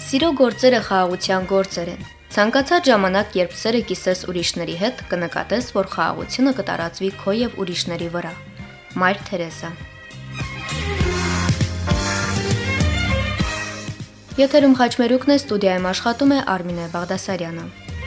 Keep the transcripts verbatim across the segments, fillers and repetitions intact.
Սիրո գործերը խաղաղության գործեր են։ Ցանկացած ժամանակ, երբ սերը կիսես ուրիշների հետ, կնկատես, որ խաղաղությունը կտարածվի քո եւ ուրիշների վրա։ Մայր Թերեսա։ Եթերում խաչմերուկն է, ստուդիայում աշխատում է Արմինե Բաղդասարյանը։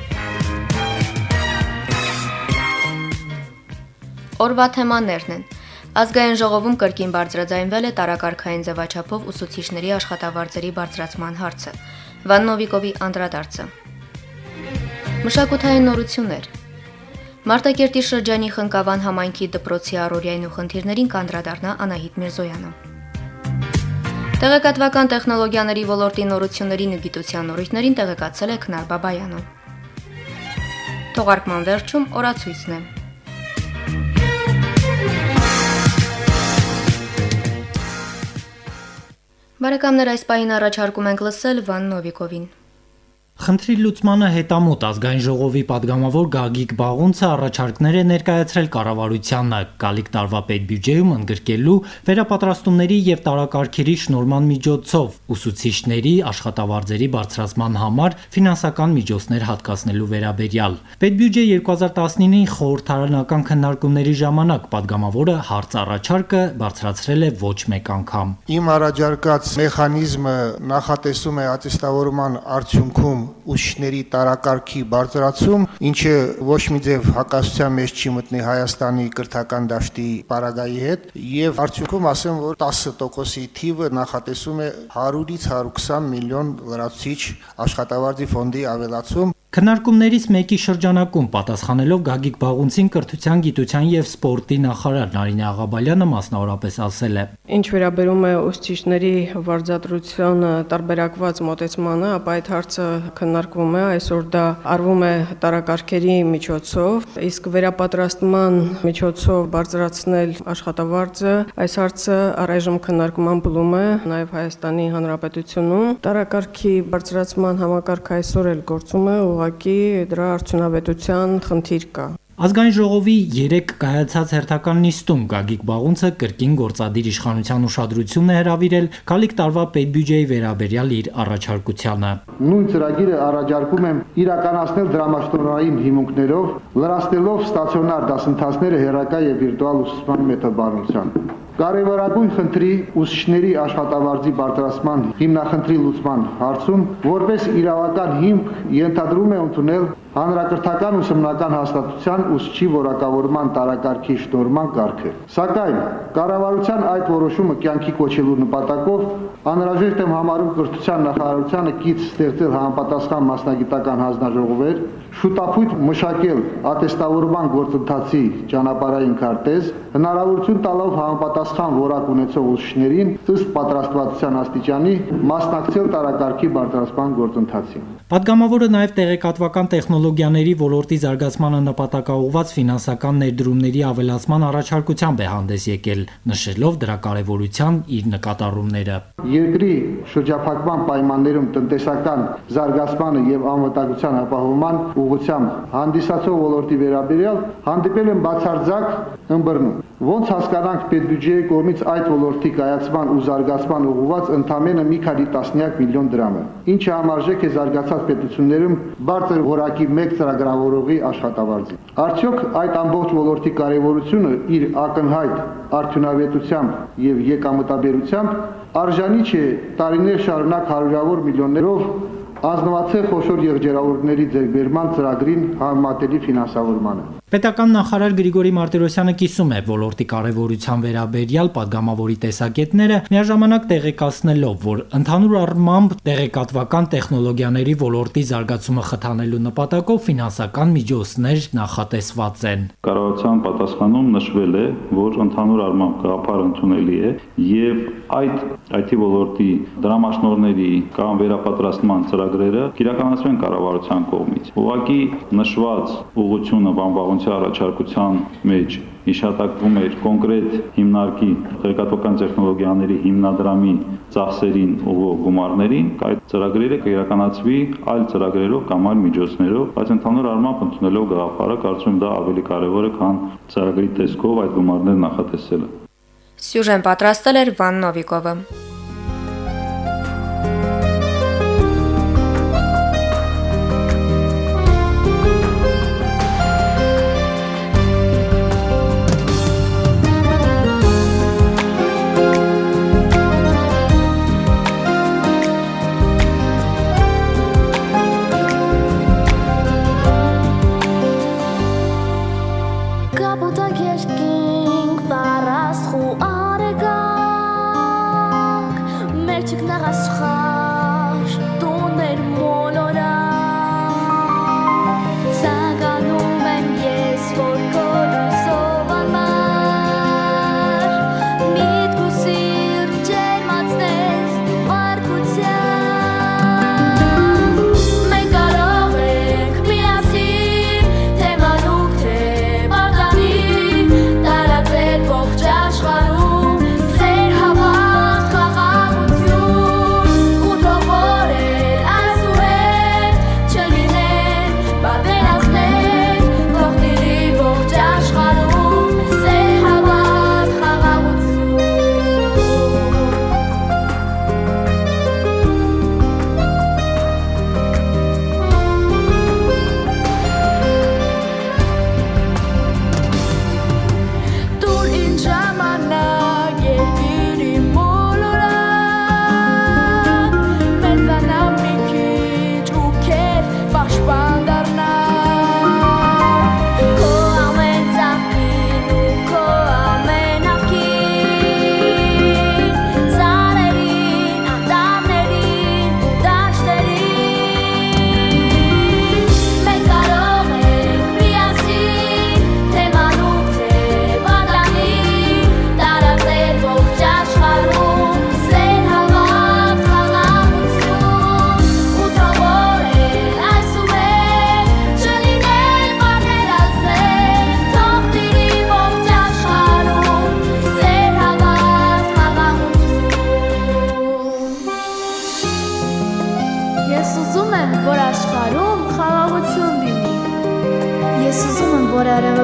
Օրվա թեմաներն են։ Ազգային ժողովում կրկին բարձրաձայնվել է տարակարգային ձևաչափով ուսուցիչների աշխատավարձերի բարձրացման հարցը։ Վան Նովիկովի անդրադարձը։ Մշակութային նորություններ։ Մարտակերտի շրջանի Խնկավան համայնքի դպրոցի առօրյային ու խնդիրներին կանդրադառնա Անահիտ Միրզոյանը։ Տեղեկատվական տեխնոլոգիաների ոլորտի նորություններին ու գիտության նորույթներին տեղեկացել է Քնար Բաբայանը։ Թողարկման վերջում օրացույցն է։ Բարեկամներ, այս պահին առաջարկում ենք լսել Վան Նովիկովին։ Խնդրի լուծմանը հետամուտ ազգային ժողովի падգամավոր Գագիկ Բաղունցը առաջարկներ է ներկայացրել կառավարությանը գալիք տարվա պետբյուջեում ընդգրկելու վերապատրաստումների եւ տարակարգերի շնորհման միջոցով ուսուցիչների աշխատավարձերի բարձրացման համար ֆինանսական միջոցներ հատկացնելու վերաբերյալ։ Պետբյուջե երկու հազար տասնինի խորհրդարանական քննարկումների ժամանակ падգամավորը հարց առաջարկը բարձրացրել է ոչ մեկ անգամ։ Իմ առաջարկած մեխանիզմը նախատեսում է ատեստավորման արդյունքում ուսուցիչների տարակարգի բարձրացում, ինչը ոչ մի ձև հակասության մեջ չի մտնի Հայաստանի կրթական դաշտի պարագայի հետ, եւ արդյունքում ասեմ, որ տասը տոկոսի թիվը նախատեսում է հարյուրից հարյուր քսան միլիոն լրացուցիչ աշխատավարձի ֆոնդի ավելացում։ Քննարկումներից մեկի շրջանակում պատասխանելով Գագիկ Բաղունցին կրթության, գիտության եւ սպորտի նախարար Նարինե Աղաբալյանը մասնավորապես ասել է. Ինչ վերաբերում է ուսուցիչների վարձատրության տարբերակված մոտեցմանը, ապա այդ հարցը քննարկվում է, այսօր դա արվում է տարակարգերի միջոցով, իսկ վերապատրաստման միջոցով բարձրացնել աշխատավարձը, այս հարցը առայժմ քննարկման բլում է նաեւ Հայաստանի Հանրապետությունում։ Տարակարգի բարձրացման համակարգը այսօր էլ գործում է, ուղղակի դրա արդյունավետության խնդիր կա։ Ազգային ժողովի երեք կայացած հերթական նիստում Գագիկ Բաղունցը կրկին գործադիր իշխանության ուշադրությունն է հրավիրել գալիք տարվա պետբյուջեի վերաբերյալ իր առաջարկությանը։ Նույն ծրագիրը առաջարկում եմ իրականացնել դրամաշնորհային հիմունքներով, լրացնելով ստացիոնար դասընթացները հեռակա եւ վիրտուալ ուսուցման մեթոդաբանությամբ։ Կարևորագույն խնդրի ուսուցիչների աշխատավարձի բարձրացման հիմնախնդրի լուծման հարցում որպես իրավական հիմք ենթադրում է ընդունել հանրակրթական ուսումնական հաստատության ուսուցչի որակավորման տարակարգի շնորհման կարգը։ Սակայն կառավարության այդ որոշումը կյանքի կոչելու նպատակով անհրաժեշտ եմ համարում կրթության նախարարությանը կից ստեղծել համապատասխան մասնագիտական հանձնաժողովեր, շուտապույտ մշակել ատեստավորման գործընթացի ճանապարհային քարտեզ, հնարավորություն տալով համապատասխան որակ ունեցող ուսուցիչներին ըստ պատրաստվածության աստիճանի մասնակցել տարակարգի բարձրացման գործընթացին։ Պատգամավորը նաև տեղեկատվական տեխնոլոգիաների ոլորտի զարգացմանը նպատակաուղղված ֆինանսական ներդրումների ավելացման առաջարկությամբ է հանդես եկել, նշելով դրա կարևորության իր նկատառումները։ Երկրի շրջափակման պայմաններում տնտեսական զարգացմանը եւ անվտանգության ապահովման ուղղությամբ հանդիսացող ոլորտի վերաբերյալ հանդիպել են բացարձակ ըմբռնում։ Ոնց հասկանանք պետբյուջեի կողմից այդ ոլորտի կայացման ու զարգացման ուղղված ընդամենը մի քանի տասնյակ միլիոն դրամը, ինչը համարժեք է զարգացած պետություններում բարձր որակի մեկ ծրագրավորողի աշխատավարձի։ Արդյոք այդ ամբողջ ոլորտի կարևորությունը իր ակնհայտ արդյունավետությամբ եւ եկամտաբերությամբ արժանի չէ տարիներ շարունակ հարյուրավոր միլիոններով ազնվացել խոշոր եղջերավորների ձեռքբերման ծրագրին համատելի ֆինանսավորմանը։ Պետական նախարար Գրիգորի Մարտիրոսյանը կիսում է ոլորտի կարևորության վերաբերյալ падգամավորի տեսակետները, միաժամանակ տեղեկացնելով, որ ընդհանուր առմամբ տեղեկատվական տեխնոլոգիաների ոլորտի զարգացումը խթանելու նպատակով ֆինանսական միջոցներ նախատեսված են։ Կառավարության պատասխանում նշվել է, որ ընդհանուր առմամբ գաղափար ընդունելի է եւ այդ այ թի ոլորտի դրամաշնորհների կամ վերապատրաստման ծրագրերը իրականացվեն կառավարության կողմից։ Ուղղակի նշված ուղղությունը բանվաղ առաջարկության մեջ հիշատակվում էր կոնկրետ հիմնարկի տեղեկատվական տեխնոլոգիաների հիմնադրամի ծախսերին ուղղող գումարներին, այդ ծրագրերը կիրականացվի այլ ծրագրերով կամ այլ միջոցներով, բայց ընդհանուր առմամբ ընդունելով գաղափարը, կարծում եմ դա ավելի կարևոր է, քան ծրագրի տեսքով այդ գումարները նախատեսելը։ Սյուժեն պատրաստել էր Վան Նովիկովը։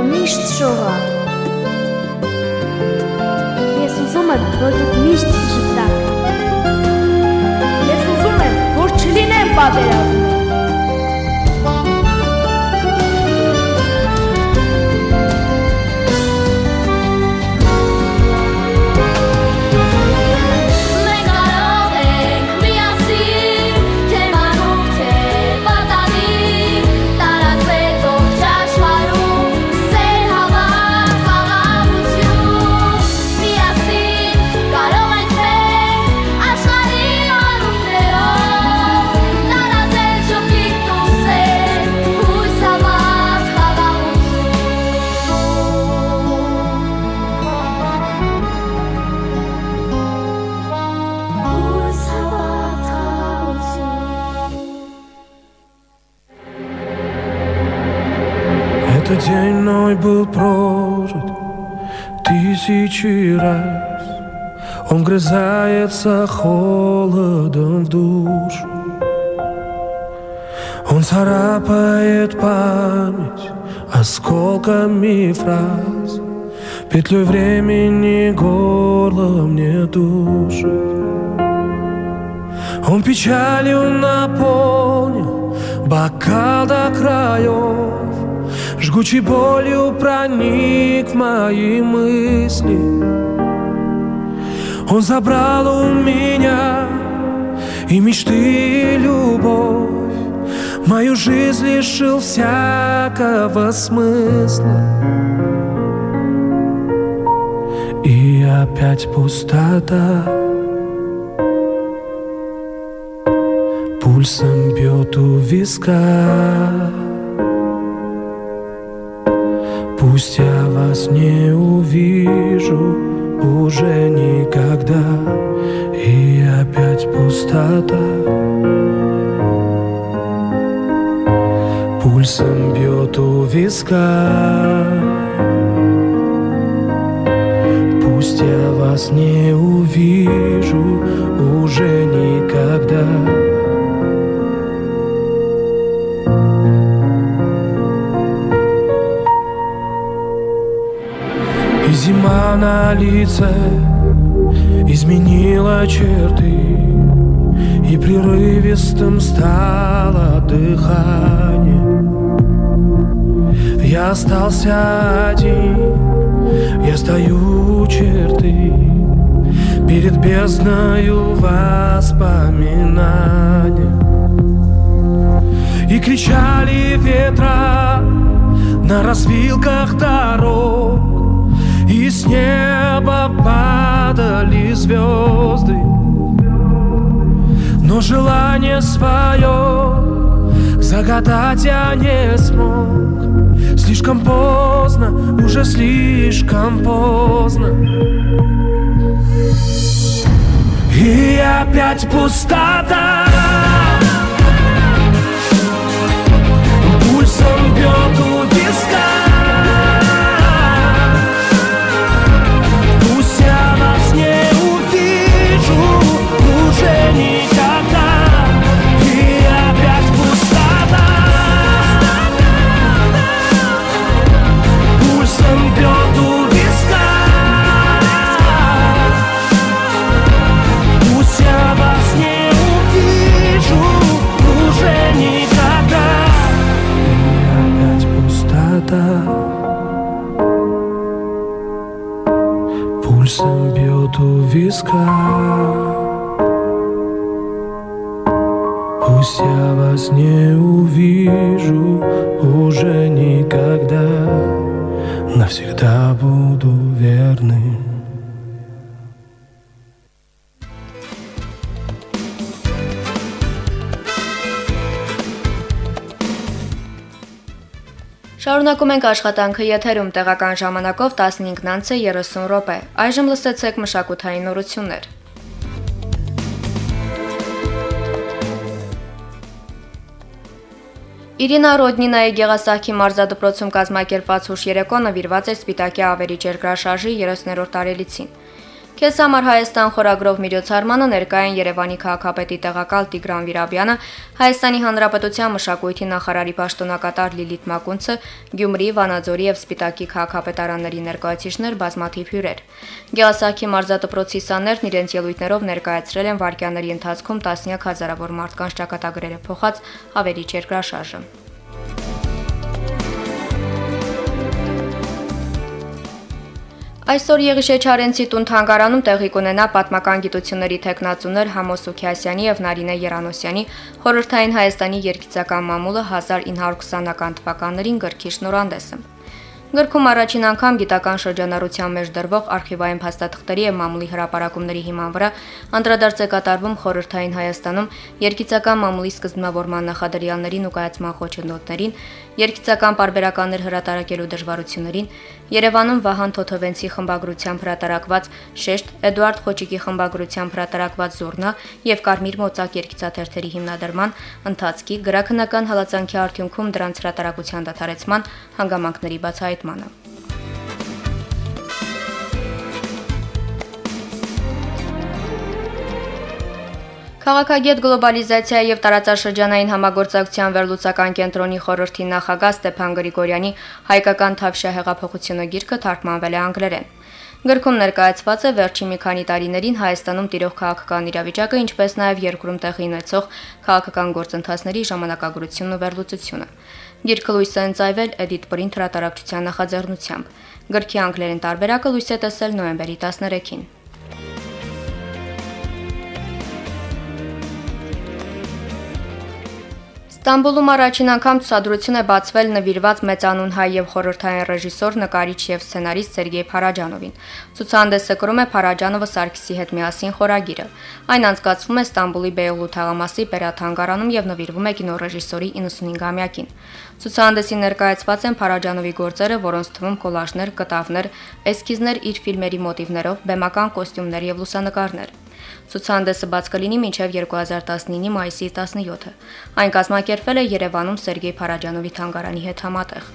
միշտ շողակ։ Ես ուզում եմ, որ դուք միշտ ժպտաք։ Ես ուզում եմ, որ չլինեմ պատերազմ։ Этот день мной был прожит тысячи раз. Он вгрызается холодом в душу. Он царапает память осколками фраз. Петлей времени горло мне душит. Он печалью наполнил бокал до краев. Жгучей болью проник в мои мысли. Он забрал у меня и мечты, и любовь. Мою жизнь лишил всякого смысла. И опять пустота. Пульсом бьет у виска. Пусть я вас не увижу уже никогда. И опять пустота. Пульсом бьет у виска. Пусть я вас не увижу уже никогда. И зима на лице изменила черты, и прерывистым стало дыхание. Я остался один, я стою у черты перед бездною воспоминаний. И кричали ветра на развилках дорог, и с неба падали звезды. Но желание свое загадать я не смог. Слишком поздно, уже слишком поздно. И опять пустота. Пульсом бьет у виска. Никогда. И опять пустота. Пульсом бьет у виска. Пусть я вас не увижу уже никогда. И опять пустота. Пульсом бьет у виска. Пусть я вас не увижу уже никогда. Навсегда буду верным. Շարունակում ենք աշխատանքը եթերում տեղական ժամանակով տասնհինգ երեսուն րոպե։ Այժմ լսեցեք մշակութային նորություններ։ Իրինա Ռոդնինայի Գեղասահքի մարզադպրոցում կազմակերպված հուշ երեկոն նվիրված է Սպիտակի ավերիչ երկրաշարժի երեսներորդ տարելիցին։ Քեզ համար Հայաստան խորագրով միջոցառմանը ներկա են Երևանի քաղաքապետի տեղակալ Տիգրան Վիրաբյանը, Հայաստանի Հանրապետության մշակույթի նախարարի պաշտոնակատար Լիլիթ Մակունցը, Գյումրի, Վանաձորի եւ Սպիտակի քաղաքապետարանների ներկայացուցիչներ, բազմաթիվ հյուրեր։ Գեղասահքի մարզադպրոցի սաներն իրենց ելույթներով ներկայացրել են վայրկյանների ընթացքում տասնյակ հազարավոր մարդկանց ճակատագրերը փոխած ավերիչ երկրաշարժը։ Այսօր Եղիշե Չարենցի տուն-թանգարանում տեղի կունենա պատմական գիտությունների թեկնածուներ Համոս Սուքիասյանի եւ Նարինե Երանոսյանի խորհրդային Հայաստանի երգիծական մամուլը հազար ինը հարյուր քսանական թվականներին գրքի շնորհանդեսը։ Գրքում առաջին անգամ գիտական շրջանառության մեջ դրվող արխիվային փաստաթղթերի եւ մամուլի հրապարակումների հիման վրա անդրադարձ է կատարվում խորհրդային Հայաստանում երգիծական մամուլի սկզբնավորման նախադրյալներին ու կայացման խոչընդոտներին, երգիծական պարբերականներ հրատարակելու դժվարություններին, Երևանում Վահան Թոթովենցի խմբագրությամբ հրատարակված Շեշտ, Էդուարդ Խոչիկի խմբագրությամբ հրատարակված Զորնա եւ Կարմիր մոծակ երգիծաթերթերի հիմնադրման ընթացքի գրաքննական հալածանքի արդյունքում դրանց հրատարակության դադարեցման հանգամանքների բացահայտմանը։ Քաղաքագետ գլոբալիզացիա եւ տարածաշրջանային համագործակցության վերլուծական կենտրոնի խորհրդի նախագահ Ստեփան Գրիգորյանի հայկական Թավշյա հեղափոխությունը գիրքը թարգմանվել է անգլերեն։ Գրքում ներկայացված է վերջին մի քանի տարիներին Հայաստանում տիրող քաղաքական իրավիճակը, ինչպես նաև երկրում տեղի ունեցող քաղաքական գործընթացների ժամանակագրությունն ու վերլուծությունը։ Գիրքը լույս է ընծայվել Edit Print հրատարակչության նախաձեռնությամբ։ Գրքի անգլերեն տարբերակը լույս է տեսել նոյեմբերի տասներեքին։ Ստամբուլում առաջին անգամ ցուցադրություն է բացվել նվիրված մեծանուն հայ եւ խորհրդային ռեժիսոր, նկարիչ եւ սցենարիստ Սերգեյ Փարաջանովին։ Ցուցահանդեսը կրում է Փարաջանովը Սարգսի հետ միասին խորագիրը։ Այն անցկացվում է Ստամբուլի Բեյոլու թաղամասի Պերաթանգարանում եւ նվիրվում է կինոռեժիսորի իննսունհինգամյակին։ Ցուցահանդեսին ներկայացված են Փարաջանովի գործերը, որոնց թվում կոլաժներ, կտավներ, էսքիզներ իր ֆիլմերի մոտիվներով, բեմական կոստյումներ եւ լուսանկարներ։ Ցուցահանդեսը բաց կլինի մինչև երկու հազար տասնինի մայիսի տասնյոթը։ Այն կազմակերպվել է Երևանում Սերգեյ Փարաջանովի թանգարանի հետ համատեղ։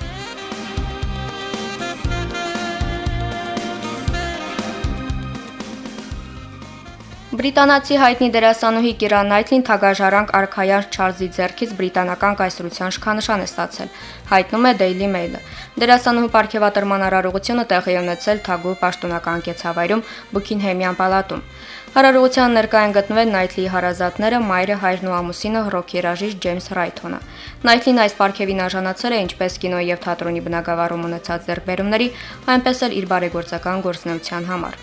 Բրիտանացի հայտնի դերասանուհի Կիրա Նայթլին թագաժարանք արքայար Չարլզի ձեռքից բրիտանական կայսրության շքանշան է ստացել, հայտնում է Daily Mail-ը։ Դերասանուհու պարգևատրման արարողությունը տեղի ունեցել Թագուհի պաշտոնական կեցավայրում Բուքինհեմյան պալատում։ Հարարողության ներկա են գտնվել Նայթլիի հարազատները, մայրը, հայրն ու ամուսինը, ռոք երաժիշտ Ջեյմս Ռայթոնը։ Նայթլին այս պարգևին արժանացել է ինչպես կինոյի եւ թատրոնի բնագավառում ունեցած ձեռքբերումների, այնպես էլ իր բարեգործական գործունեության համար։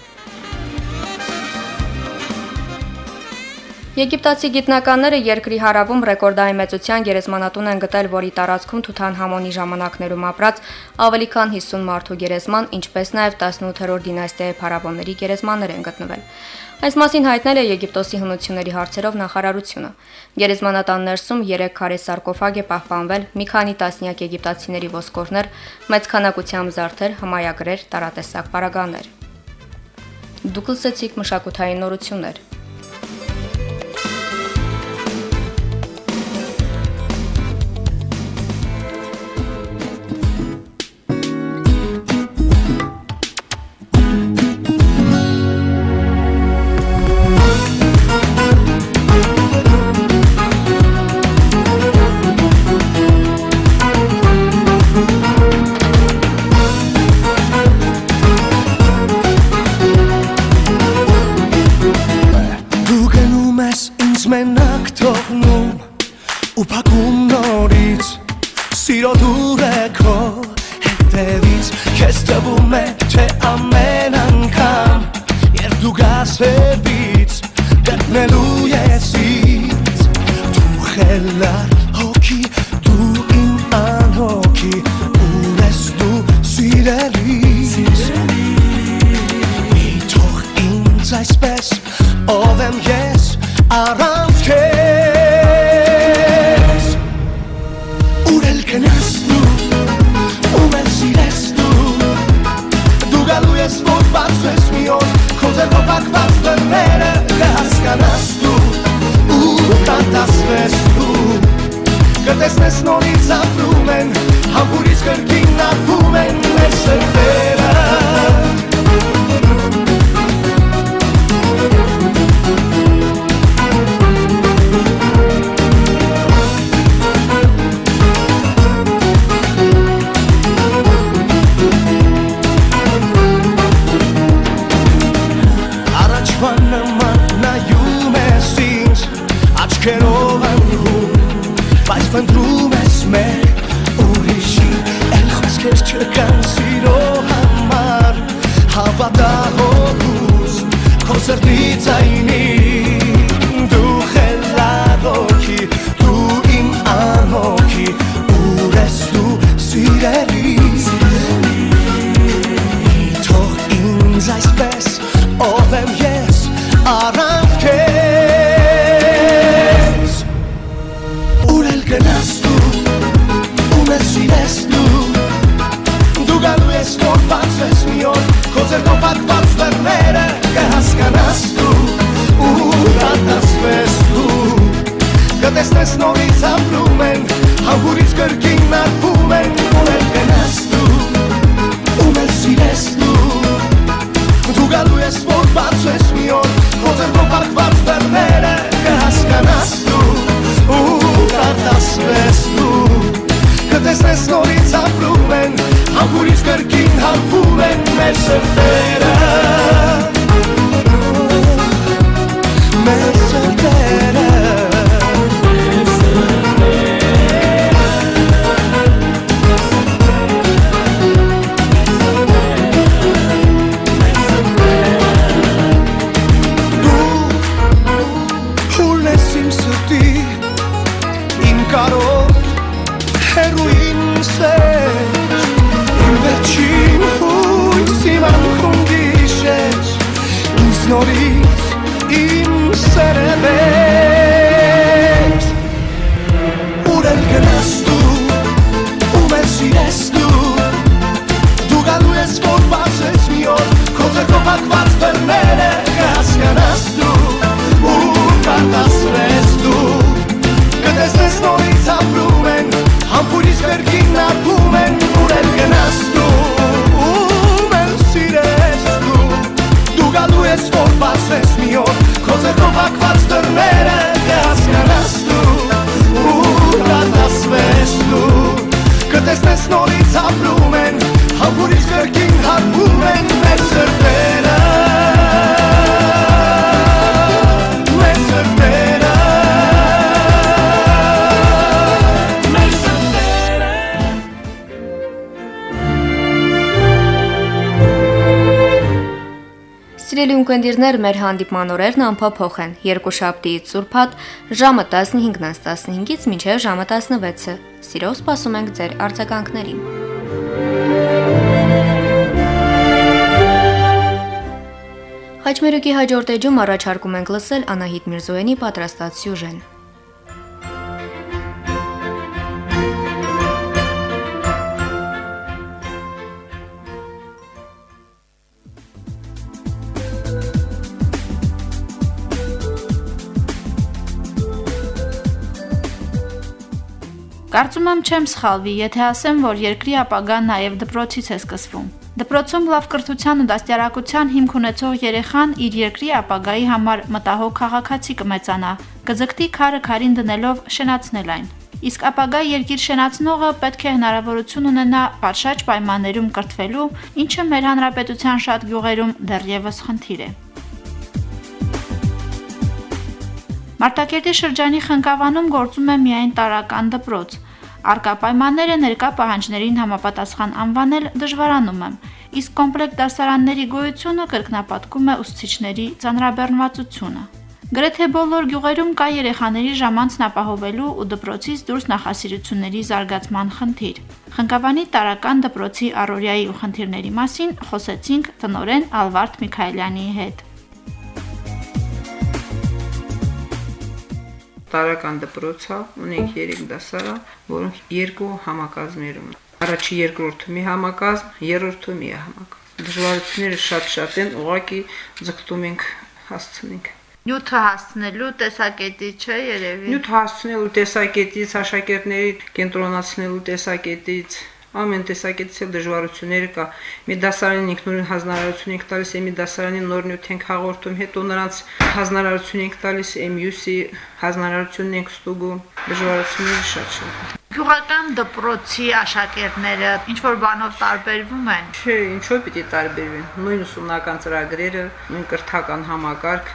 Եգիպտացի գիտնականները երկրի հարավում ռեկորդային մեծության գերեզմանատուն են գտել, որի տարածքում Թութանհամոնի ժամանակներում ապրած ավելի քան հիսուն մարդու գերեզման, ինչպես նաև տասնութերորդ դինաստիայի փարավոնների գերեզմաններ են գտնվել։ Այս մասին հայտնել է Եգիպտոսի հնությունների հարցերով նախարարությունը։ Գերեզմանատան ներսում երեք քարե սարկոֆագ է պահպանվել, մի քանի տասնյակ եգիպտացիների ոսկորներ, մեծ քանակությամբ զարդեր, հմայագրեր, տարատեսակ պարագաներ։ Դուք լսեցիք մշակութային նորություններ։ Մենակ թողնում ու փակում նորից սիրո դուրը քո հետևից քեզ թվում է թե ամեն անգամ երբ դու գաս հետից գտնելու ես ինձ դու խելար հոգի դու իմ անհոգի ու ես դու սիրելիս մի թող ինձ այսպես ով եմ ես Առանց քեզ Ուր էլ կնաս դու Ում էլ սիրես դու Դու գալու ես որ բացվես մի օր Քո ձեռքով պակված լրնա ձայնի դու խելառոքի դու իմ անոքի ուր ես դու սիրելիս թող ինձ այսպես ով եմ ես առանց քեզ ուր էլ գնաս դու ում ես սիրես դու դու գալու ես որ բացես մի օր քո ձեռքով պատված դռները կհասկանաս դու ու կատասվես դու կտեսնես նորից ապրում են համբուրից կրկին նարդում են ուր էլ գնաս դու ում էլ սիրես դու դու գալու ես որ բացես մի օր քո ձեռքով պատված դռները կհասկանաս դու ու կատասվես դու կտեսնես նորից ապրում են համբուրից կրկին հարբում են մեր սրտերը մեր սրտերը դու հուլն ես իմ սրտի իմ կարով հերույն սեր իմ վերջին հույս իմ անքուն գիշեր ինձ նորից իմ սերը վեր ուր էլ գնաս դու ում էլ սիրես դու դու գալու ես որ բացես մի օր քո ձեռքով պատված դռները կհասկանաս դու ու կատասվես դու կտեսնես նորից ապրում են համբուրից կրկին նարդում են ուր էլ գնաս դու ում էլ սիրես դու դու գալու ես որ բացես մի օր քո ձեռքով պատված դռները կհասկանաս դու ու կատասվես դու կտեսնես նորից ապրում են համբուրից կրկին հարբում են մեր սրտերը մեր սրտերը Սիրելի ունկնդիրներ, մեր հանդիպման օրերն անփոփոխ են։ Երկուշաբթիից Սուրբաթ ժամը տասնհինգից տասնհինգից մինչև ժամը տասնվեցը։ Սիրով սպասում ենք ձեր արձագանքներին։ Խաչմերուկի հաջորդ էջում առաջարկում ենք լսել Անահիտ Միրզոյանի պատրաստած սյուժեն։ Կարծում եմ չեմ սխալվի, եթե ասեմ, որ երկրի ապագան նաև դպրոցից է սկսվում։ Դպրոցում լավ կրթության ու դաստիարակության հիմք ունեցող երեխան իր երկրի ապագայի համար մտահոգ քաղաքացի կմեծանա, կձգտի քարը քարին դնելով շենացնել այն։ Իսկ ապագա երկիր շենացնողը պետք է հնարավորություն ունենա պատշաճ պայմաններում կրթվելու, ինչը մեր հանրապետության շատ գյուղերում դեռևս խնդիր է։ Մարտակերտի շրջանի Խնկավանում գործում է միայն տարրական դպրոց։ Առկա պայմանները ներկա պահանջներին համապատասխան անվանել դժվարանում եմ, իսկ կոմպլեկտ դասարանների գոյությունը կրկնապատկում է ուսուցիչների ծանրաբեռնվածությունը։ Գրեթե բոլոր գյուղերում կա երեխաների ժամանցն ապահովելու ու դպրոցից դուրս նախասիրությունների զարգացման խնդիր։ Խնկավանի տարրական դպրոցի առօրյայի ու խնդիրների մասին խոսեցինք տնօրեն Ալվարդ Միքայելյանի հետ։ Տարրական դպրոցը ունենք երեք դասարան, որոնք երկու համակազմերում են։ Առաջի երկրորդումի համակազմ, երրորդումի համակազմ։ Դժվարությունները շատ-շատ են, ուղղակի ձգտում ենք հասցնենք։ Նյութը հասցնելու տեսակետից չէ երևի։ Նյութ հասցնելու տեսակետից, աշակերտների կենտրոնացնելու տեսակետից, ամեն տեսակետից էլ դժվարություններ կա։ Մի դասարանին ինքնուրույն հանրարարություն ենք տալիս, մի դասարանին նոր նյութ ենք հաղորդում, հետո նրանց հանրարարություն ենք տալիս, մյուսի հանրարարությունն ենք ստուգում։ Դժվարությունները շատ-շատ են։ Գյուղական դպրոցի աշակերտները ինչ որ բանով տարբերվում են։ Չէ, ինչու՞ պիտի տարբերվեն։ Նույն ուսումնական ծրագրերը, նույն կրթական համակարգը,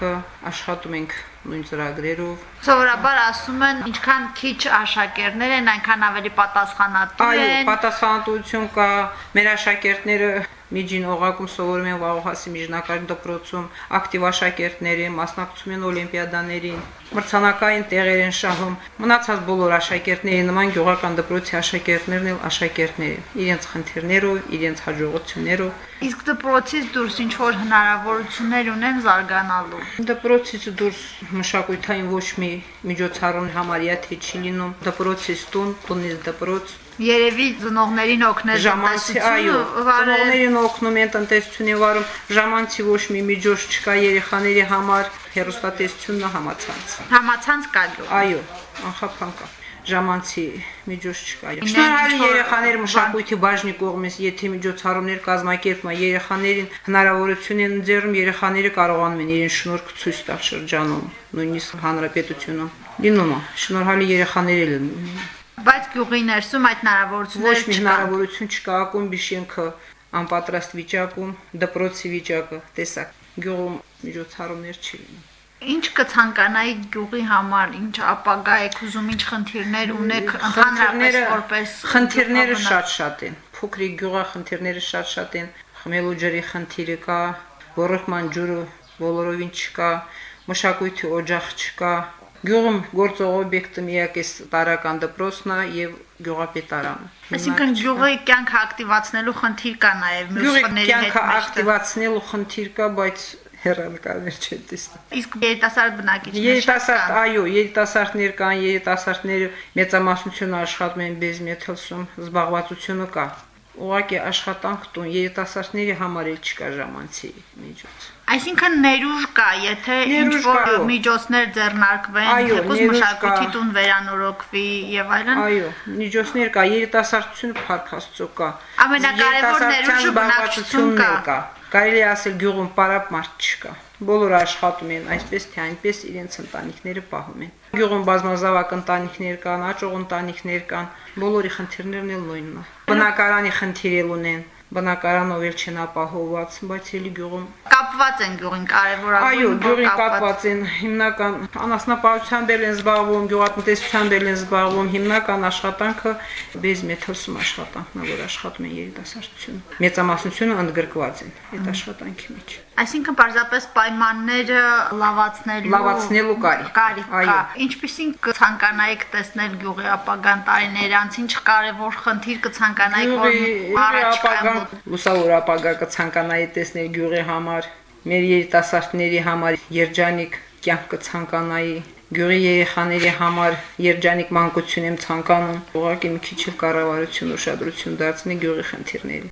աշխատում ենք նույն ծրագրերով։ Սովորաբար ասում են, ինչքան քիչ աշակերտներ են, այնքան ավելի պատասխանատու են։ Այո, պատասխանատվություն կա, մեր աշակերտները միջին օղակում սովորում են Վաղոհասի միջնակարգ դպրոցում, ակտիվ աշակերտներ են, մասնակցում են օլիմպիադաներին, մրցանակային տեղեր են շահում։ Մնացած բոլոր աշակերտների նման գյուղական դպրոցի աշակերտներն էլ աշակերտներ են, իրենց խնդիրներով, իրենց հաջողություններով։ Իսկ դպրոցից դուրս ինչ որ հնարավորություններ ունեն զարգանալու։ Դպրոցից դուրս մշակութային ոչ մի միջոցառում համարյա թե չի լինում։ Դպրոցից տուն, տունից դպրոց։ Երևի ծնողներին օգնել ժամանցի, այո, ծնողներին օգնում են տնտեսությունի վարում, ժամանցի ոչ մի միջոց չկա երեխաների համար, հեռուստատեսությունն համացանց։ Համացանց կա գյուղ։ Այո, անխափան կա։ Ժամանցի միջոց չկա։ Շնորհալի երեխաներ մշակույթի բաժնի կողմից, եթե միջոցառումներ կազմակերպվում, երեխաներին հնարավորություն են ընձեռում, երեխաները կարողանում են իրեն շնորհք ցույց տալ շրջանում, նույնիսկ հանրապետությունում։ Լինում է, շնորհալի երեխաներ են։ Բայց գյուղի ներսում այդ հնարավորությունները ոչ մի հնարավորություն չկա, ակումբի շենքը անպատրաստ վիճակում, դպրոցի վիճակը, տեսակ, գյուղում միջոցառումներ չի լինում։ Ինչ կցանկանայի գյուղի համար, ինչ ապագա եք ուզում, ինչ խնդիրներ ունեք, ընդհանրապես որպես խնդիրները շատ-շատ են։ Փոքրիկ գյուղա խնդիրները շատ-շատ են, խմելու ջրի խնդիրը կա, ոռոգման ջուրը բոլորովին չկա, մշակույթի օջախ չկա։ Գյուղում գործող օբյեկտը միակ է տարական դպրոցն է եւ գյուղապետարանը։ Այսինքն գյուղի կյանքը ակտիվացնելու խնդիր կա նաեւ մյուս խնդիրների հետ։ Գյուղի կյանքը ակտիվացնելու խնդիր կա, բայց հեռանկարներ չեն տեսնում։ Իսկ երիտասարդ բնակիչներ։ Երիտասարդ, այո, երիտասարդներ կան, երիտասարդները մեծամասնությունը աշխատում են բեզմեթլսում, զբաղվածությունը կա։ Ուղղակի աշխատանք տուն երիտասարդների համար էլ չկա ժամանցի միջոց։ Այսինքն ներուժ կա, եթե ինչ-որ միջոցներ ձեռնարկվեն, թեկուզ մշակույթի տուն վերանորոգվի եւ այլն։ Այո, միջոցներ կա, երիտասարդությունը փառք կա։ Ամենակարևոր ներուժը բնակչությունն կա։ Կարելի ասել գյուղում պարապ մարդ չկա։ Բոլորը աշխատում են այսպես թե այնպես իրենց ընտանիքները պահում են։ Գյուղում բազմազավակ ընտանիքներ կան, աճող ընտանիքներ կան, բոլորի խնդիրներն էլ նույնն է։ Բնակարանի խնդիր էլ ունեն, բնակարանով էլ չեն ապահովված, բայց էլի գյուղում կապված են գյուղին կարևորագույն։ Այո, գյուղին կապված են, հիմնական անասնապահությամբ են զբաղվում, գյուղատնտեսությամբ են զբաղվում, հիմնական աշխատանքը բեզմեթլսում աշխատանքն է, որ աշխատում են երիտասարդությունը։ Մեծամասնությունը ընդգրկված են այդ աշխատանքի մեջ։ Այսինքն պարզապես պայմանները լավացնելու լավացնելու կարիք կա։ Ինչպիսին կցանկանայիք տեսնել գյուղի ապագան տարիներ անց, ինչ կարևոր խնդիր կցանկանայիք, որ առաջ կան։ Լուսավոր ապագա կցանկանայի տեսնել գյուղի համար, մեր երիտասարդների համար երջանիկ կյանք կցանկանայի, գյուղի երեխաների համար երջանիկ մանկություն եմ ցանկանում։ Ուղղակի մի քիչ էլ կառավարություն ուշադրություն դարձնի գյուղի խնդիրներին։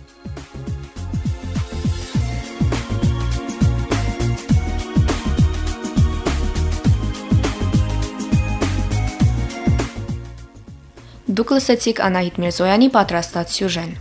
Դուք լսեցիք Անահիտ Միրզոյանի պատրաստած սյուժեն։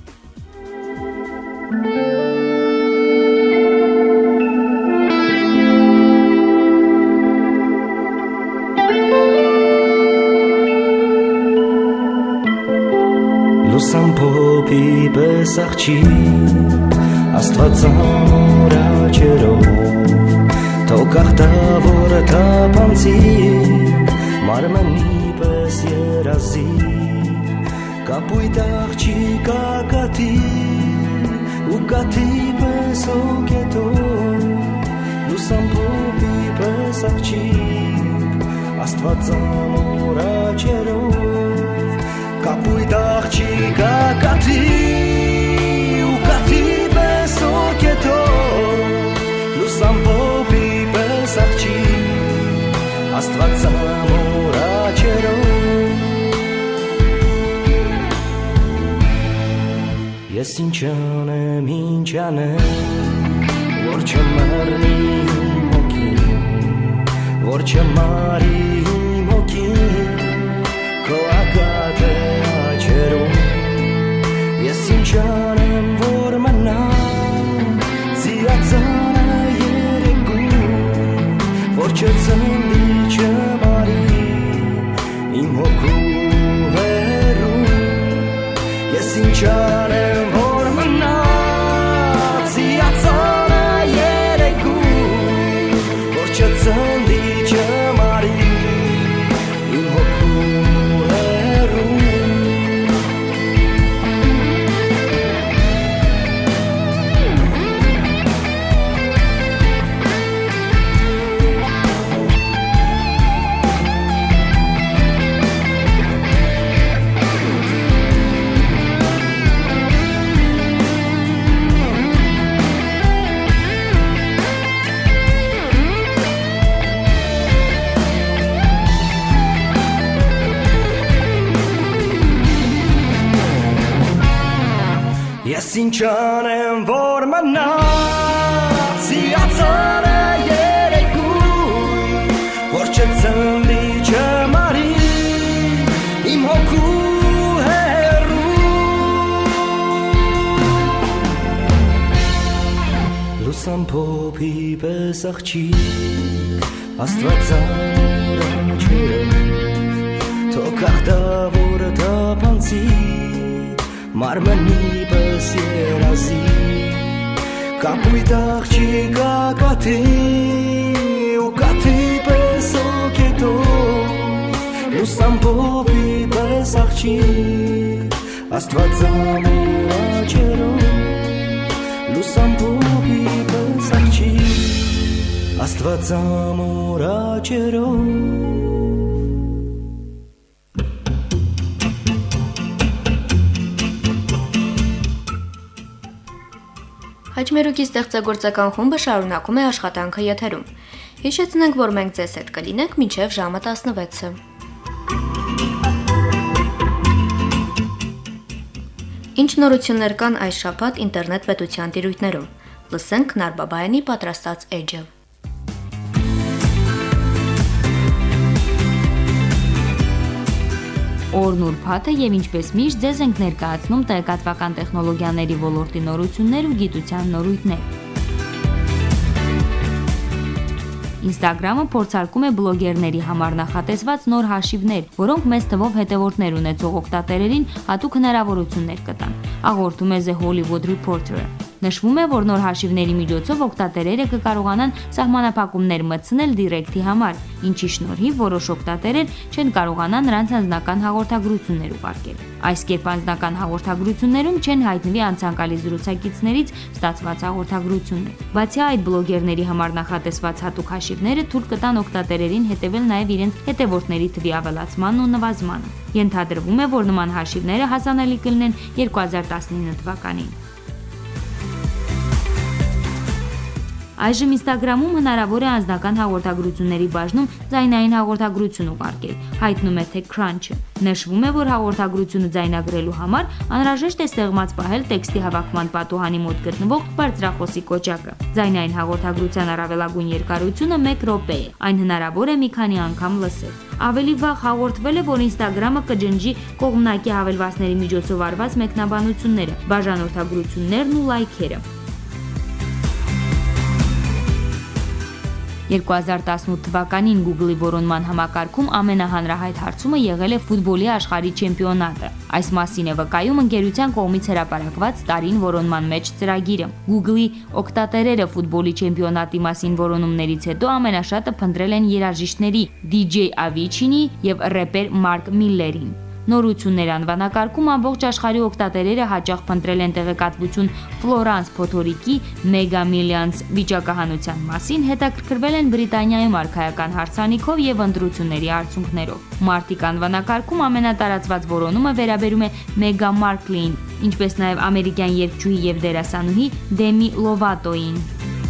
Լուսան փոփի պես աղջի Աստված ամոր աչերով Թող ախտավոր թափանցի Մարմնի պես երազի Կապույտ աղջիկա կաթի ու կաթի պես օգետով Լուսան փոփի պես աղջիկ Աստված ամոր աչերով Կապույտ աղջիկա կաթի ու կաթի պես օգետով Լուսան փոփի պես աղջիկ Աստված ամոր աչերով Ես ինչ անեմ, ինչ անեմ Որ չմեռնի իմ հոգին Որ չմարի իմ հոգին Քո ակատը աչերում Ես ինչ անեմ, որ մնամ Ձիածանը երեկում Որ չծնվի չմարի Իմ հոգու հերում Ես ինչ անեմ, որ մնամ Ձիածանը երեկում Որ Ես ինչ անեմ, որ մնաց իրացանը երեկույն, որ չծնվի չմարի իմ հոգու հեռու լուսան փոփի պես աղջիկ աստվածան ուրաչերով թող աղտավոր թափանցի մարմնի պես երազի կապույտ աղջիկ ակատի ու կատի պես օքետով լուսան փոփի պես աղջիկ աստվածան ուրաչերով լուսան փոփի պես աղջիկ աստվածան ուրաչերով Հաջմերուկի ստեղծագործական խումբը շարունակում է աշխատանքը եթերում։ Հիշեցնենք, որ մենք ձեզ հետ կլինենք մինչև ժամը տասնվեցը։ Ինչ նորություններ կան այս շաբաթ ինտերնետ պետության տիրույթներում։ Լսենք Նարբաբայանի պատրաստած էջը։ Օրն ուրբաթը եւ ինչպես միշտ ձեզ ենք ներկայացնում տեղեկատվական տեխնոլոգիաների ոլորտի նորություններ ու գիտության նորույթներ։ Instagram-ը փորձարկում է բլոգերների համար նախատեսված նոր հաշիվներ, որոնք մեծ թվով հետևորդներ ունեցող օգտատերերին հատուկ հնարավորություններ կտան, աղոթում է The Hollywood Reporter-ը։ Նշվում է, որ նոր հաշիվների միջոցով օգտատերերը կկարողանան սահմանափակումներ մտցնել դիրեկտի համար, ինչի շնորհիվ որոշ օգտատերեր չեն կարողանա նրանց անձնական հաղորդագրություններ ուղարկել։ Այս կերպ անձնական հաղորդագրություններում չեն հայտնվի անցանկալի զրուցակիցներից ստացված հաղորդագրություններ։ Բացի այդ, բլոգերների համար նախատեսված հատուկ հաշիվները թույլ կտան օգտատերերին հետևել նաև իրենց հետևորդների թվի ավելացմանն ու նվազմանը։ Ենթադրվում է, որ նման հաշիվները հասանելի կլինեն երկու հազար տասնինը թվականին։ Այժմ Instagram-ում հնարավոր է անձնական հաղորդագրությունների բաժնում ձայնային հաղորդագրություն ուղարկել, հայտնում է TechCrunch-ը։ Նշվում է, որ հաղորդագրությունը ձայնագրելու համար անհրաժեշտ է ստեղծված պահել տեքստի հավաքման պատուհանի մոտ գտնվող բարձրախոսի կոճակը։ Ձայնային հաղորդագրության առավելագույն երկարությունը մեկ րոպե է։ Այն հնարավոր է մի քանի անգամ լսել։ Ավելի վաղ հաղորդվել է, որ Instagram-ը կջնջի կողմնակի հավելվածների միջոցով արված մեկնաբանությունները, բաժանորդագրություններն ու լայքերը։ երկու հազար տասնութ թվականին Google-ի որոնման համակարգում ամենահանրահայտ հարցումը եղել է ֆուտբոլի աշխարհի չեմպիոնատը։ Այս մասին է վկայում ընկերության կողմից հրապարակված տարին որոնման մեջ ծրագիրը։ Google-ի օգտատերերը ֆուտբոլի չեմպիոնատի մասին որոնումներից հետո ամենաշատը փնտրել են երաժիշտների դի ջեյ Avicii-ի եւ рэպեր Mark Miller-ին։ Նորություններ անվանակարգում ամբողջ աշխարհի օգտատերերը հաճախ փնտրել են տեղեկատվություն Ֆլորանս Փոթորիկի Mega Millions վիճակահանության մասին, հետաքրքրվել են Բրիտանիայում արքայական հարցանիքով եւ ընտրությունների արդյունքներով։ Մարտիկ անվանակարգում ամենատարածված որոնումը վերաբերում է Mega Markle-ին, ինչպես նաեւ ամերիկյան երգչուհի եւ դերասանուհի Դեմի Լովատոին։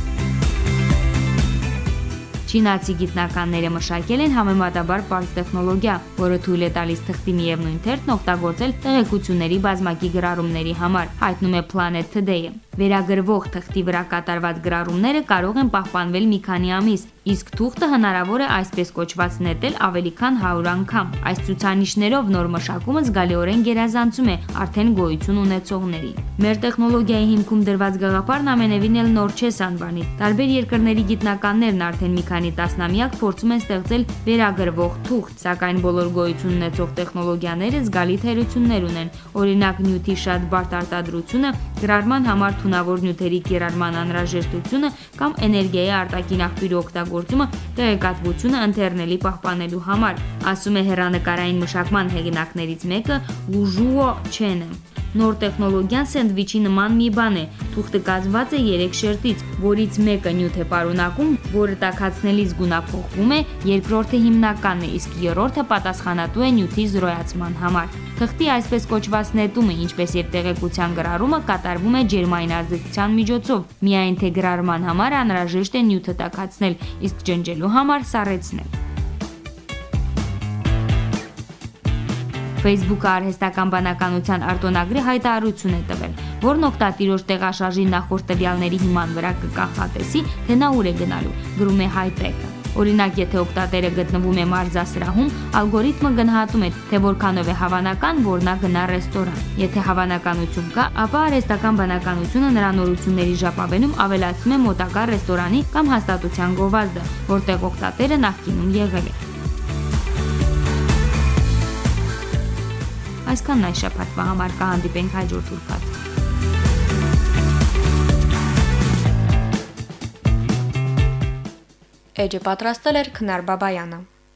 Չինացի գիտնականները մշակել են համեմատաբար պարզ տեխնոլոգիա, որը թույլ է տալիս թղթի միևնույն թերթն օգտագործել տեղեկությունների բազմակի գրառումների համար, հայտնում է Planet Today-ը։ Վերագրվող թղթի վրա կատարված գրառումները կարող են պահպանվել մի քանի ամիս, իսկ թուղթը հնարավոր է այսպես կոչված նետել ավելի քան հարյուր անգամ։ Այս ցուցանիշներով նոր մշակումը զգալիորեն գերազանցում է արդեն գոյություն ունեցողներին։ Մեր տեխնոլոգիայի հիմքում դրված գաղափարն ամենևին էլ նոր չէ անվանի։ Տարբեր երկրների գիտնականներն արդեն մի քանի տասնամյակ փորձում են ստեղծել վերագրվող թուղթ, սակայն բոլոր գոյություն ունեցող տեխնոլոգիաները զգալի թերություններ ունեն։ Օրինակ, նյութի շատ բարդ արտադրությունը, գրառման համար թունավոր նյութերի կիրառման անհրաժեշտությունը կամ էներգիայի արտաքին աղբյուրի օգտագործումը տեղեկատվությունը ընթերնելի պահպանելու համար, ասում է հեռանկարային մշակման հեղինակներից մեկը Լուժուո Չենը։ Նոր տեխնոլոգիան սենդվիչի նման մի բան է։ Թուղթը կազմված է երեք շերտից, որից մեկը նյութ է պարունակում, որը տաքացնելիս գունափոխվում է, երկրորդը հիմնականն է, իսկ երրորդը պատասխանատու է նյութի զրոյացման համար։ Թղթի այսպես կոչված նետումը, ինչպես եւ տեղեկության գրառումը կատարվում է ջերմային ազդեցության միջոցով։ Միայն թե գրառման համար անհրաժեշտ է նյութը տաքացնել, իսկ ջնջելու համար սառեցնել։ Facebook-ը արհեստական բանականության արտոնագրի հայտարարություն է տվել։ որն օգտատիրոջ տեղաշարժի նախորդ տվյալների հիման վրա կկանխատեսի, թե նա ուր է գնալու, գրում է Հայտեկը։ Օրինակ, եթե օգտատերը գտնվում է մարզասրահում, ալգորիթմը գնահատում է, թե որքանով է հավանական, որ նա գնա ռեստորան։ Եթե հավանականություն կա, ապա արհեստական բանականությունը նրա նորությունների ժապավենում ավելացնում է մոտակա ռեստորանի կամ հաստատության գովազդը, որտեղ օգտատերը նախկինում եղել է։ Այսքանն այս շաբաթվա համար, կհանդիպենք հաջորդ ուրբաթ։ Էջը պատրաստել էր Քնար Բաբայանը։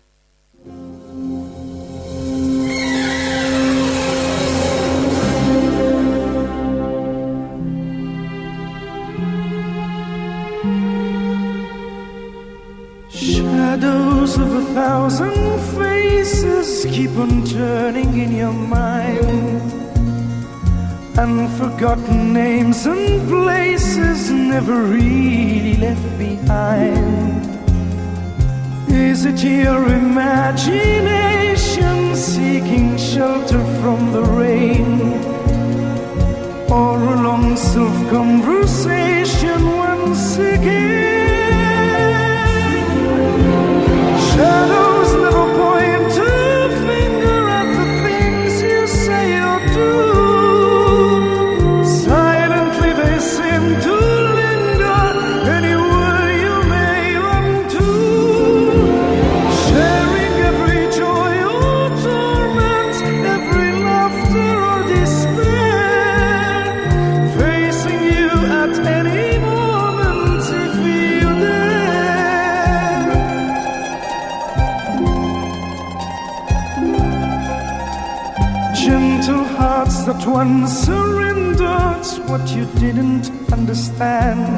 Shadows of a thousand faces keep on turning in your mind, and forgotten names and places never really left behind. Is it your imagination seeking shelter from the rain, or a long self-conversation once again? Shadows never point a finger at the things you say or do. Silently they seem to linger anywhere you may run to. Sharing every joy or torment, every laughter or despair. Facing you at any moment if you dare. Gentle hearts that once surrendered what you didn't understand.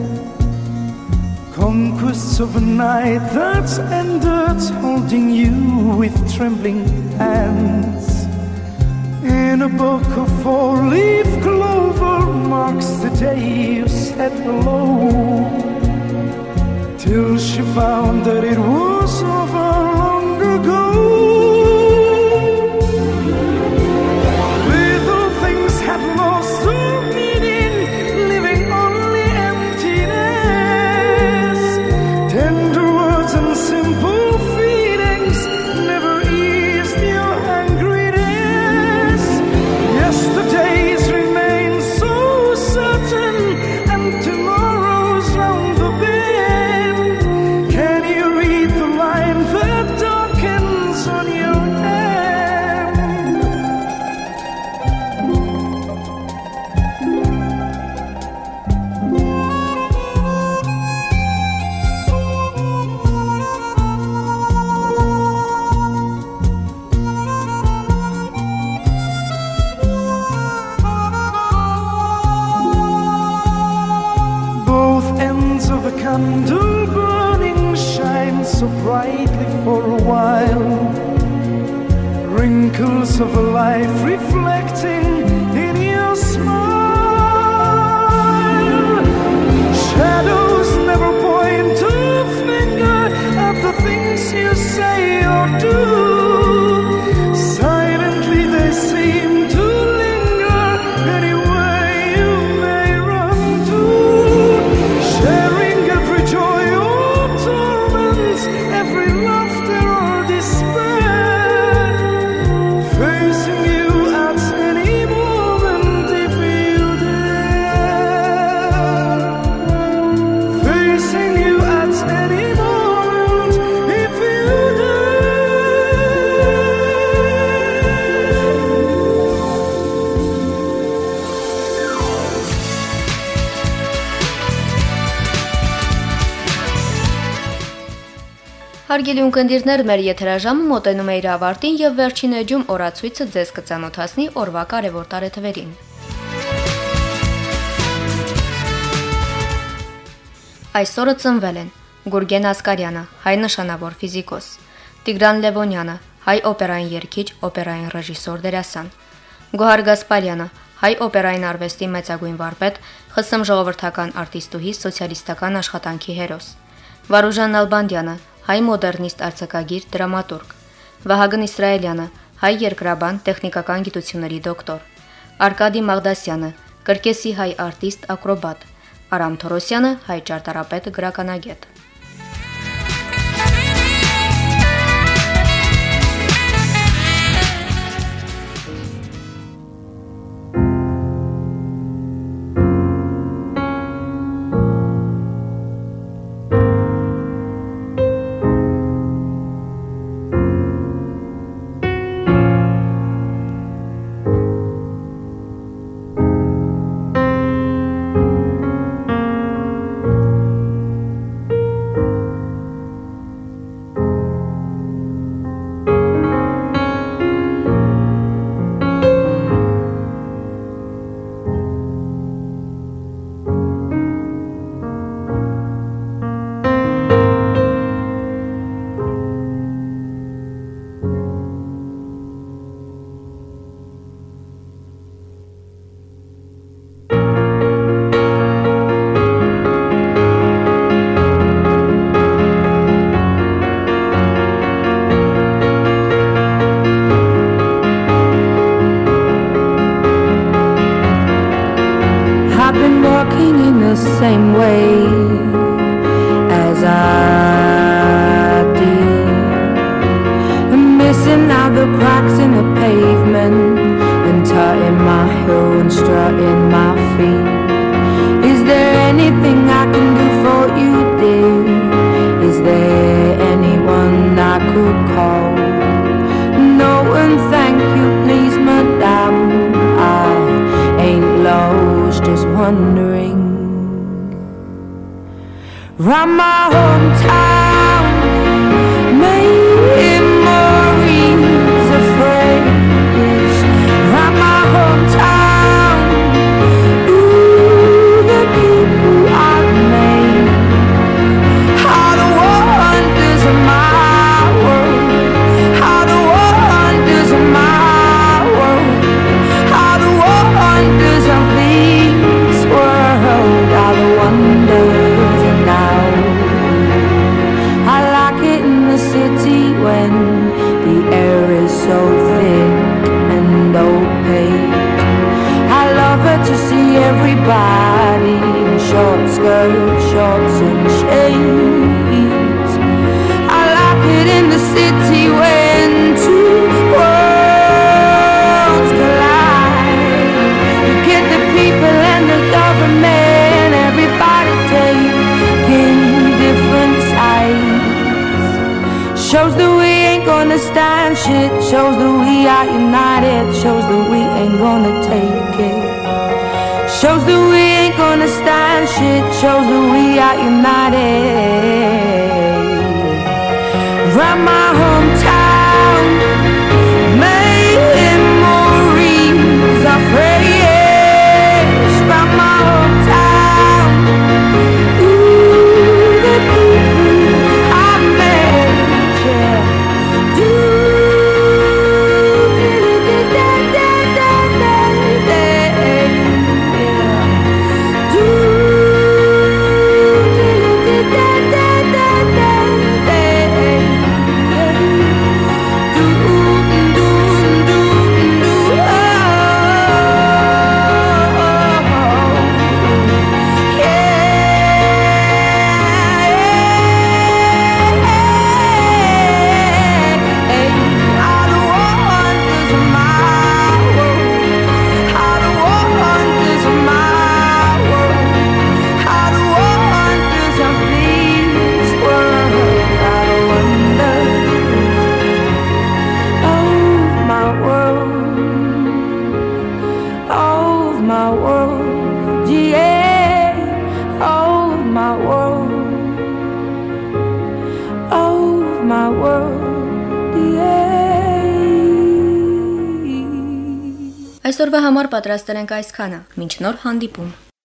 Conquests of a night that's ended, holding you with trembling hands. In a book of four-leaf clover marks the day you said hello, till she found that it was over long ago. Little things had lost their meaning, living only emptiness. Tender words and simple feelings never eased your angriness. Yesterdays remain so certain, and tomorrow's round the bend. Can you read the line that darkens on your hand? Both ends of a candle burning shine so brightly for a while. Wrinkles of a life reflecting in your smile. Shadows never point a finger at the things you say or do. Silently they seem to linger anywhere you may run to. Sharing every joy or torment, every laughter or despair. Facing you at any moment if you dare. Facing you at any moment if you Հարգելի ունկնդիրներ, մեր եթերաժամը մոտենում է իր ավարտին եւ վերջին էջում օրացույցը ձեզ կծանոթացնի օրվա կարևոր տարեթվերին։ Այսօրը ծնվել են Գուրգեն Ասկարյանը, հայ նշանավոր ֆիզիկոս, Տիգրան Լևոնյանը, հայ օպերային երգիչ, օպերային ռեժիսոր, դերասան, Գոհար Գասպարյանը, հայ օպերային արվեստի մեծագույն վարպետ, ԽՍՀՄ ժողովրդական արտիստուհի, սոցիալիստական աշխատանքի հերոս, Վարուժան Նալբանդյանը, հայ մոդեռնիստ արձակագիր, դրամատուրգ, Վահագն Իսրայելյանը, հայ երկրաբան, տեխնիկական գիտությունների դոկտոր, Արկադի Մաղդասյանը, Կրկեսի հայ արտիստ, ակրոբատ, Արամ Թորոսյանը հայ ճարտարապետ, գրականագետ։ Same way as I did. I'm missing out the cracks in the pavement and tutting my heel and strutting my feet. Is there anything I can do for you, dear? Is there anyone I could call? No, and thank you, please, madame. I ain't lost, just wondering. Round my hometown, memories of friends. Round my hometown, ooh, the people I've made. How the wonders of my world, how the wonders of my world, how the wonders of this world, how the wonders. When the air is so thick and opaque, I love her to see everybody in short skirts, shorts and shades. I like it in the city when two worlds collide. You get the people and the government, everybody taking different sides. Shows that we ain't gonna stand shit. Shows that we are united. Shows that we ain't gonna take it. Shows that we ain't gonna stand shit. Shows that we are united. Round my hometown, memories are fresh. Round my hometown, ooh, the people I met. Այսօրվա համար պատրաստել ենք այսքանը։ Մինչ նոր հանդիպում։